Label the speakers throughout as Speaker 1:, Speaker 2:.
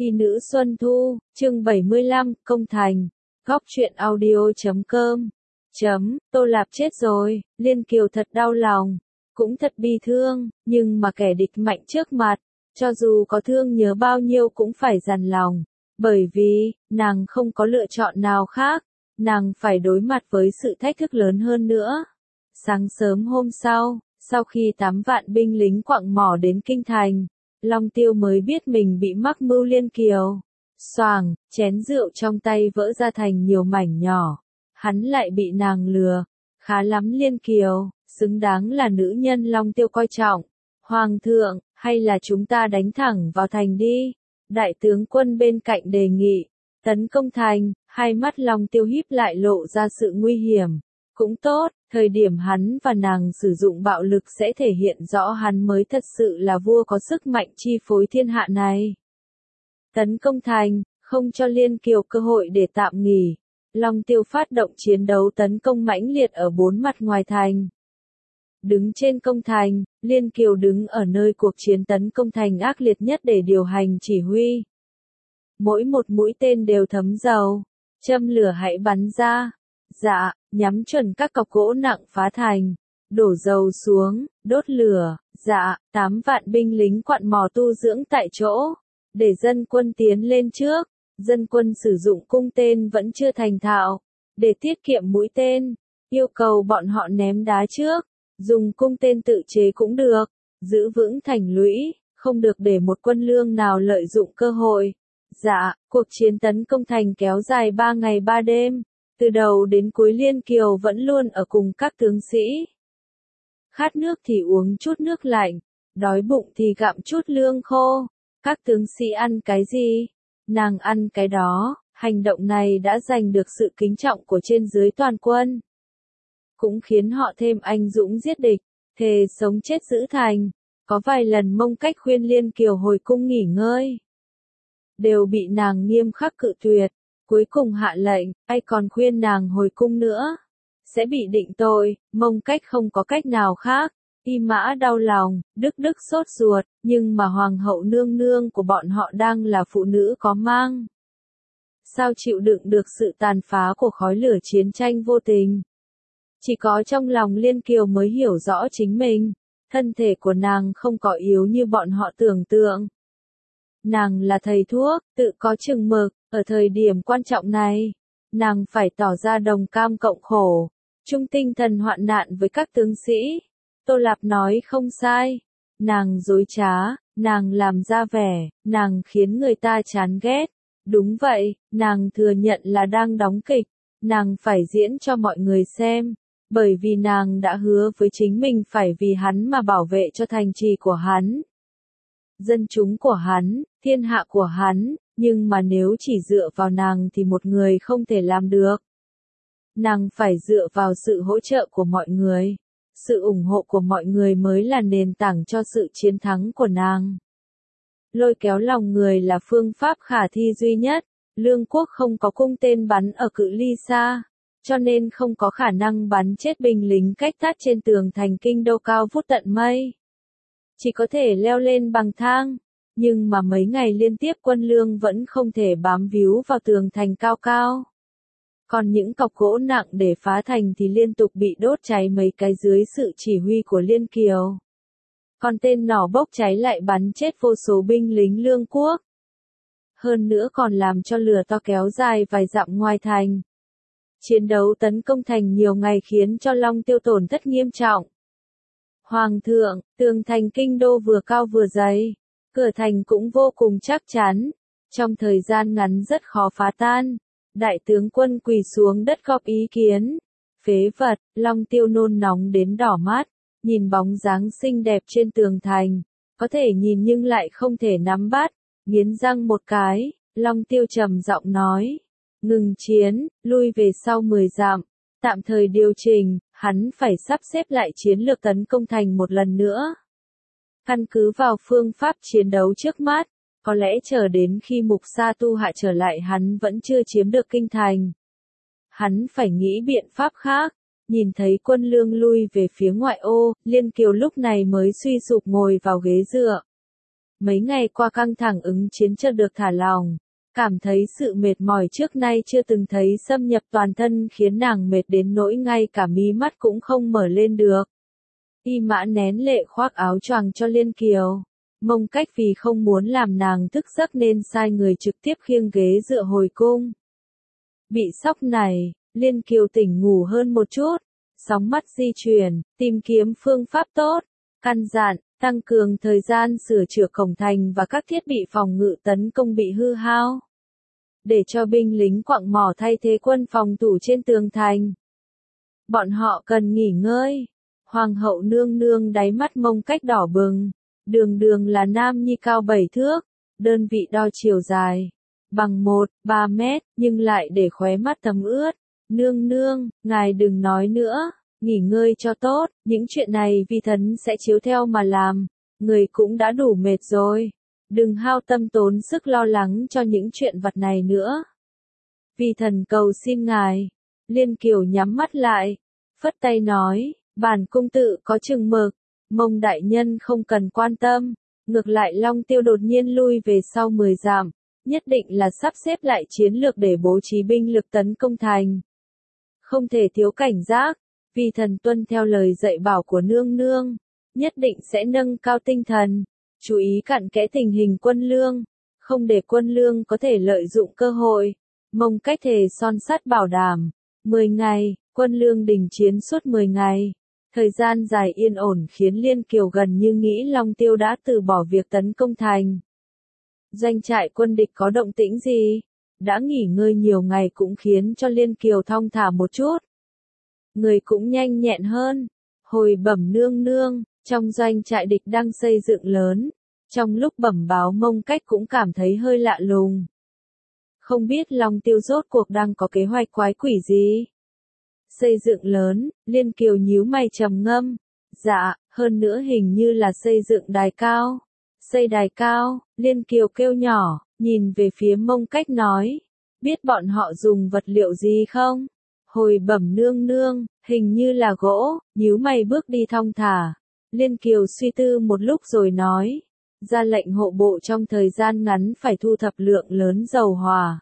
Speaker 1: Y nữ Xuân Thu, chương 75, Công Thành, Góc truyện audio.com. Tô Lạp chết rồi, Liên Kiều thật đau lòng, cũng thật bi thương, nhưng mà kẻ địch mạnh trước mặt, cho dù có thương nhớ bao nhiêu cũng phải dằn lòng, bởi vì, nàng không có lựa chọn nào khác, nàng phải đối mặt với sự thách thức lớn hơn nữa. Sáng sớm hôm sau khi 8 vạn binh lính quặng mỏ đến Kinh Thành, Long Tiêu mới biết mình bị mắc mưu Liên Kiều. Xoàng, chén rượu trong tay vỡ ra thành nhiều mảnh nhỏ. Hắn lại bị nàng lừa. Khá lắm Liên Kiều, xứng đáng là nữ nhân Long Tiêu coi trọng. Hoàng thượng, hay là chúng ta đánh thẳng vào thành đi? Đại tướng quân bên cạnh đề nghị. Tấn công thành, hai mắt Long Tiêu híp lại lộ ra sự nguy hiểm. Cũng tốt, thời điểm hắn và nàng sử dụng bạo lực sẽ thể hiện rõ hắn mới thật sự là vua có sức mạnh chi phối thiên hạ này. Tấn công thành, không cho Liên Kiều cơ hội để tạm nghỉ. Long Tiêu phát động chiến đấu tấn công mãnh liệt ở 4 mặt ngoài thành. Đứng trên công thành, Liên Kiều đứng ở nơi cuộc chiến tấn công thành ác liệt nhất để điều hành chỉ huy. Mỗi một mũi tên đều thấm dầu. Châm lửa hãy bắn ra. Dạ, nhắm chuẩn các cọc gỗ nặng phá thành. Đổ dầu xuống, đốt lửa. Dạ, 8 vạn binh lính quặng mỏ tu dưỡng tại chỗ. Để dân quân tiến lên trước. Dân quân sử dụng cung tên vẫn chưa thành thạo. Để tiết kiệm mũi tên, yêu cầu bọn họ ném đá trước. Dùng cung tên tự chế cũng được. Giữ vững thành lũy, không được để một quân lương nào lợi dụng cơ hội. Dạ, cuộc chiến tấn công thành kéo dài 3 ngày 3 đêm. Từ đầu đến cuối Liên Kiều vẫn luôn ở cùng các tướng sĩ. Khát nước thì uống chút nước lạnh, đói bụng thì gặm chút lương khô. Các tướng sĩ ăn cái gì? Nàng ăn cái đó. Hành động này đã giành được sự kính trọng của trên dưới toàn quân. Cũng khiến họ thêm anh dũng giết địch, thề sống chết giữ thành. Có vài lần Mông Cách khuyên Liên Kiều hồi cung nghỉ ngơi, đều bị nàng nghiêm khắc cự tuyệt. Cuối cùng hạ lệnh, ai còn khuyên nàng hồi cung nữa, sẽ bị định tội. Mông Cách không có cách nào khác. Y Mã đau lòng, Đức sốt ruột, nhưng mà hoàng hậu nương nương của bọn họ đang là phụ nữ có mang. Sao chịu đựng được sự tàn phá của khói lửa chiến tranh vô tình? Chỉ có trong lòng Liên Kiều mới hiểu rõ chính mình. Thân thể của nàng không có yếu như bọn họ tưởng tượng. Nàng là thầy thuốc, tự có chừng mực. Ở thời điểm quan trọng này, nàng phải tỏ ra đồng cam cộng khổ, chung tinh thần hoạn nạn với các tướng sĩ. Tô Lạp nói không sai. Nàng dối trá, nàng làm ra vẻ, nàng khiến người ta chán ghét. Đúng vậy, nàng thừa nhận là đang đóng kịch. Nàng phải diễn cho mọi người xem. Bởi vì nàng đã hứa với chính mình phải vì hắn mà bảo vệ cho thành trì của hắn, dân chúng của hắn, thiên hạ của hắn. Nhưng mà nếu chỉ dựa vào nàng thì một người không thể làm được. Nàng phải dựa vào sự hỗ trợ của mọi người. Sự ủng hộ của mọi người mới là nền tảng cho sự chiến thắng của nàng. Lôi kéo lòng người là phương pháp khả thi duy nhất. Lương quốc không có cung tên bắn ở cự ly xa, cho nên không có khả năng bắn chết binh lính cách thắt trên tường thành kinh đô cao vút tận mây. Chỉ có thể leo lên bằng thang. Nhưng mà mấy ngày liên tiếp quân lương vẫn không thể bám víu vào tường thành cao cao. Còn những cọc gỗ nặng để phá thành thì liên tục bị đốt cháy mấy cái dưới sự chỉ huy của Liên Kiều. Còn tên nỏ bốc cháy lại bắn chết vô số binh lính lương quốc. Hơn nữa còn làm cho lửa to kéo dài vài dặm ngoài thành. Chiến đấu tấn công thành nhiều ngày khiến cho Long Tiêu tổn thất nghiêm trọng. Hoàng thượng, tường thành kinh đô vừa cao vừa dày. Cửa thành cũng vô cùng chắc chắn. Trong thời gian ngắn rất khó phá tan. Đại tướng quân quỳ xuống đất góp ý kiến. Phế vật, Long Tiêu nôn nóng đến đỏ mắt. Nhìn bóng dáng xinh đẹp trên tường thành. Có thể nhìn nhưng lại không thể nắm bắt. Nghiến răng một cái, Long Tiêu trầm giọng nói. Ngừng chiến, lui về sau 10 dặm. Tạm thời điều chỉnh, hắn phải sắp xếp lại chiến lược tấn công thành một lần nữa. Căn cứ vào phương pháp chiến đấu trước mắt, có lẽ chờ đến khi Mục Sa Tu Hạ trở lại hắn vẫn chưa chiếm được kinh thành. Hắn phải nghĩ biện pháp khác. Nhìn thấy quân lương lui về phía ngoại ô, Liên Kiều lúc này mới suy sụp ngồi vào ghế dựa. Mấy ngày qua căng thẳng ứng chiến chợt được thả lỏng, cảm thấy sự mệt mỏi trước nay chưa từng thấy xâm nhập toàn thân khiến nàng mệt đến nỗi ngay cả mí mắt cũng không mở lên được. Y Mã nén lệ khoác áo choàng cho Liên Kiều. Mông Cách vì không muốn làm nàng thức giấc nên sai người trực tiếp khiêng ghế dựa hồi cung. Bị sốc này, Liên Kiều tỉnh ngủ hơn một chút, sóng mắt di chuyển, tìm kiếm phương pháp tốt, căn dặn, tăng cường thời gian sửa chữa cổng thành và các thiết bị phòng ngự tấn công bị hư hao. Để cho binh lính quặng mỏ thay thế quân phòng thủ trên tường thành. Bọn họ cần nghỉ ngơi. Hoàng hậu nương nương đáy mắt Mông Cách đỏ bừng. Đường đường là nam nhi cao 7 thước, đơn vị đo chiều dài, bằng 1-3 mét, nhưng lại để khóe mắt thấm ướt. Nương nương, ngài đừng nói nữa, nghỉ ngơi cho tốt, những chuyện này vi thần sẽ chiếu theo mà làm, người cũng đã đủ mệt rồi. Đừng hao tâm tốn sức lo lắng cho những chuyện vặt này nữa. Vi thần cầu xin ngài. Liên Kiều nhắm mắt lại, phất tay nói, bản cung tự có chừng mực. Mông đại nhân không cần quan tâm, ngược lại Long Tiêu đột nhiên lui về sau 10 dặm, nhất định là sắp xếp lại chiến lược để bố trí binh lực tấn công thành. Không thể thiếu cảnh giác, vì thần tuân theo lời dạy bảo của nương nương, nhất định sẽ nâng cao tinh thần, chú ý cặn kẽ tình hình quân lương, không để quân lương có thể lợi dụng cơ hội. Mông Cách thề son sắt bảo đảm, 10 ngày, quân lương đình chiến suốt 10 ngày. Thời gian dài yên ổn khiến Liên Kiều gần như nghĩ Long Tiêu đã từ bỏ việc tấn công thành. Doanh trại quân địch có động tĩnh gì? Đã nghỉ ngơi nhiều ngày cũng khiến cho Liên Kiều thong thả một chút. Người cũng nhanh nhẹn hơn. Hồi bẩm nương nương, trong doanh trại địch đang xây dựng lớn. Trong lúc bẩm báo Mông Cách cũng cảm thấy hơi lạ lùng. Không biết Long Tiêu rốt cuộc đang có kế hoạch quái quỷ gì? Xây dựng lớn, Liên Kiều nhíu mày trầm ngâm. Dạ, hơn nữa hình như là xây dựng đài cao. Xây đài cao, Liên Kiều kêu nhỏ, nhìn về phía Mông Cách nói. Biết bọn họ dùng vật liệu gì không? Hồi bẩm nương nương, hình như là gỗ, nhíu mày bước đi thong thả. Liên Kiều suy tư một lúc rồi nói. Ra lệnh hộ bộ trong thời gian ngắn phải thu thập lượng lớn dầu hỏa.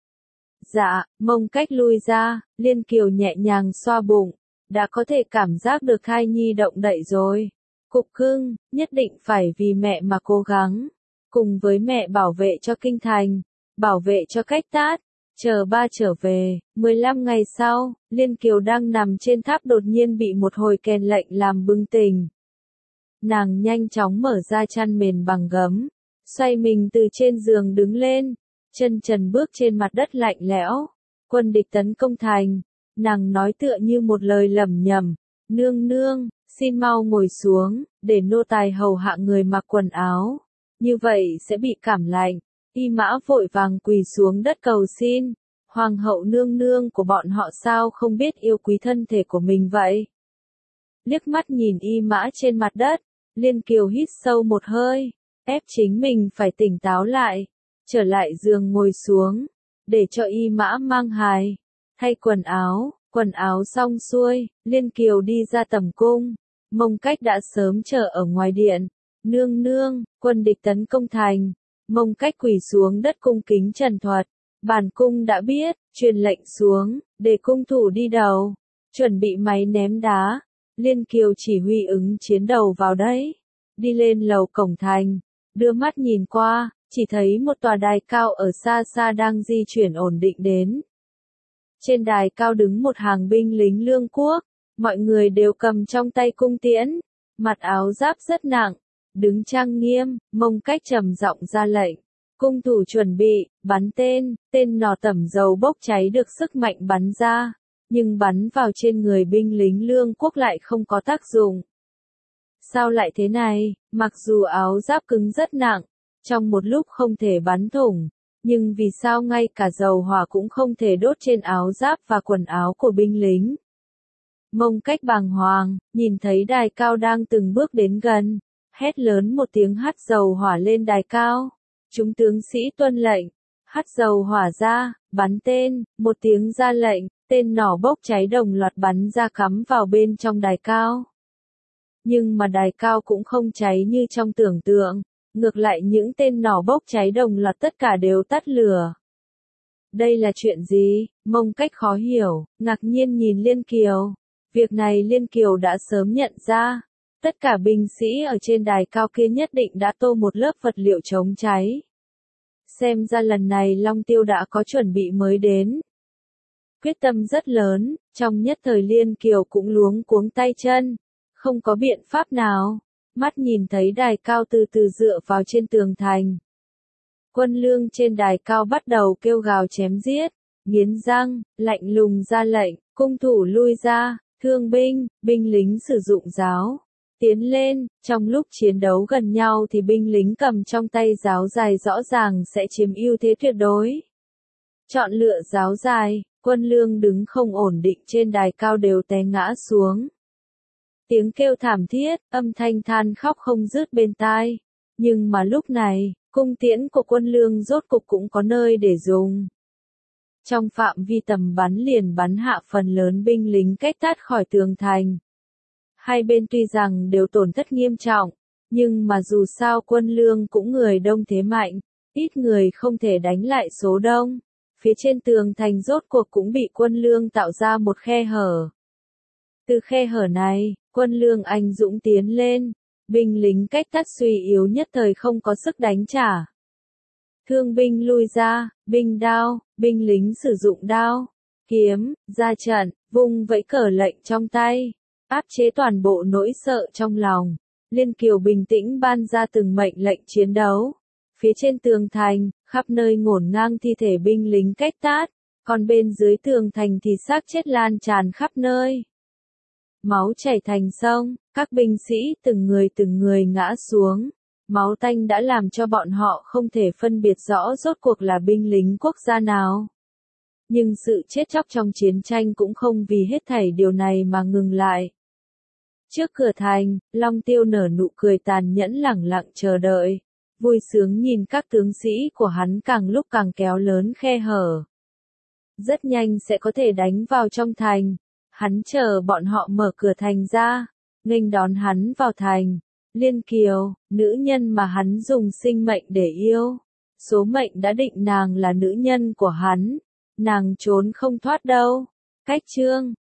Speaker 1: Dạ, Mông Cách lui ra, Liên Kiều nhẹ nhàng xoa bụng, đã có thể cảm giác được thai nhi động đậy rồi. Cục cưng, nhất định phải vì mẹ mà cố gắng, cùng với mẹ bảo vệ cho kinh thành, bảo vệ cho Cách Tát, chờ ba trở về. 15 ngày sau, Liên Kiều đang nằm trên tháp đột nhiên bị một hồi kèn lệnh làm bừng tỉnh. Nàng nhanh chóng mở ra chăn mền bằng gấm, xoay mình từ trên giường đứng lên. Chân trần bước trên mặt đất lạnh lẽo. Quân địch tấn công thành. Nàng nói tựa như một lời lẩm nhẩm. Nương nương, xin mau ngồi xuống, để nô tài hầu hạ người mặc quần áo. Như vậy sẽ bị cảm lạnh. Y Mã vội vàng quỳ xuống đất cầu xin. Hoàng hậu nương nương của bọn họ sao không biết yêu quý thân thể của mình vậy? Liếc mắt nhìn Y Mã trên mặt đất, Liên Kiều hít sâu một hơi, ép chính mình phải tỉnh táo lại. Trở lại giường ngồi xuống, để cho Y Mã mang hài, thay quần áo xong xuôi, Liên Kiều đi ra tầm cung. Mông Cách đã sớm chờ ở ngoài điện. Nương nương, quân địch tấn công thành. Mông Cách quỳ xuống đất cung kính trần thuật. Bản cung đã biết, truyền lệnh xuống, để cung thủ đi đầu, chuẩn bị máy ném đá. Liên Kiều chỉ huy ứng chiến đầu vào đấy, đi lên lầu cổng thành, đưa mắt nhìn qua. Chỉ thấy một tòa đài cao ở xa xa đang di chuyển ổn định đến. Trên đài cao đứng một hàng binh lính lương quốc, mọi người đều cầm trong tay cung tiễn, mặc áo giáp rất nặng, đứng trang nghiêm. Mông Cách trầm giọng ra lệnh. Cung thủ chuẩn bị, bắn tên nỏ tẩm dầu bốc cháy được sức mạnh bắn ra, nhưng bắn vào trên người binh lính lương quốc lại không có tác dụng. Sao lại thế này, mặc dù áo giáp cứng rất nặng, trong một lúc không thể bắn thủng, nhưng vì sao ngay cả dầu hỏa cũng không thể đốt trên áo giáp và quần áo của binh lính? Mông Cách bàng hoàng, nhìn thấy đài cao đang từng bước đến gần, hét lớn một tiếng hắt dầu hỏa lên đài cao. Chúng tướng sĩ tuân lệnh, hắt dầu hỏa ra, bắn tên, một tiếng ra lệnh, tên nỏ bốc cháy đồng loạt bắn ra cắm vào bên trong đài cao. Nhưng mà đài cao cũng không cháy như trong tưởng tượng. Ngược lại những tên nỏ bốc cháy đồng loạt tất cả đều tắt lửa. Đây là chuyện gì? Mông Cách khó hiểu, ngạc nhiên nhìn Liên Kiều. Việc này Liên Kiều đã sớm nhận ra. Tất cả binh sĩ ở trên đài cao kia nhất định đã tô một lớp vật liệu chống cháy. Xem ra lần này Long Tiêu đã có chuẩn bị mới đến. Quyết tâm rất lớn, trong nhất thời Liên Kiều cũng luống cuống tay chân. Không có biện pháp nào. Mắt nhìn thấy đài cao từ từ dựa vào trên tường thành. Quân lương trên đài cao bắt đầu kêu gào chém giết, nghiến răng, lạnh lùng ra lệnh, cung thủ lui ra, thương binh, binh lính sử dụng giáo. Tiến lên, trong lúc chiến đấu gần nhau thì binh lính cầm trong tay giáo dài rõ ràng sẽ chiếm ưu thế tuyệt đối. Chọn lựa giáo dài, quân lương đứng không ổn định trên đài cao đều té ngã xuống. Tiếng kêu thảm thiết, âm thanh than khóc không dứt bên tai. Nhưng mà lúc này, cung tiễn của quân lương rốt cục cũng có nơi để dùng. Trong phạm vi tầm bắn liền bắn hạ phần lớn binh lính cách tát khỏi tường thành. Hai bên tuy rằng đều tổn thất nghiêm trọng, nhưng mà dù sao quân lương cũng người đông thế mạnh, ít người không thể đánh lại số đông. Phía trên tường thành rốt cuộc cũng bị quân lương tạo ra một khe hở. Từ khe hở này, quân lương anh dũng tiến lên, binh lính cách tát suy yếu nhất thời không có sức đánh trả. Thương binh lui ra, binh đao, binh lính sử dụng đao, kiếm, ra trận, vung vẫy cờ lệnh trong tay, áp chế toàn bộ nỗi sợ trong lòng. Liên Kiều bình tĩnh ban ra từng mệnh lệnh chiến đấu. Phía trên tường thành, khắp nơi ngổn ngang thi thể binh lính cách tát, còn bên dưới tường thành thì xác chết lan tràn khắp nơi. Máu chảy thành sông, các binh sĩ từng người ngã xuống. Máu tanh đã làm cho bọn họ không thể phân biệt rõ rốt cuộc là binh lính quốc gia nào. Nhưng sự chết chóc trong chiến tranh cũng không vì hết thảy điều này mà ngừng lại. Trước cửa thành, Long Tiêu nở nụ cười tàn nhẫn lẳng lặng chờ đợi. Vui sướng nhìn các tướng sĩ của hắn càng lúc càng kéo lớn khe hở. Rất nhanh sẽ có thể đánh vào trong thành. Hắn chờ bọn họ mở cửa thành ra, nghênh đón hắn vào thành. Liên Kiều, nữ nhân mà hắn dùng sinh mệnh để yêu. Số mệnh đã định nàng là nữ nhân của hắn. Nàng trốn không thoát đâu. Cách chương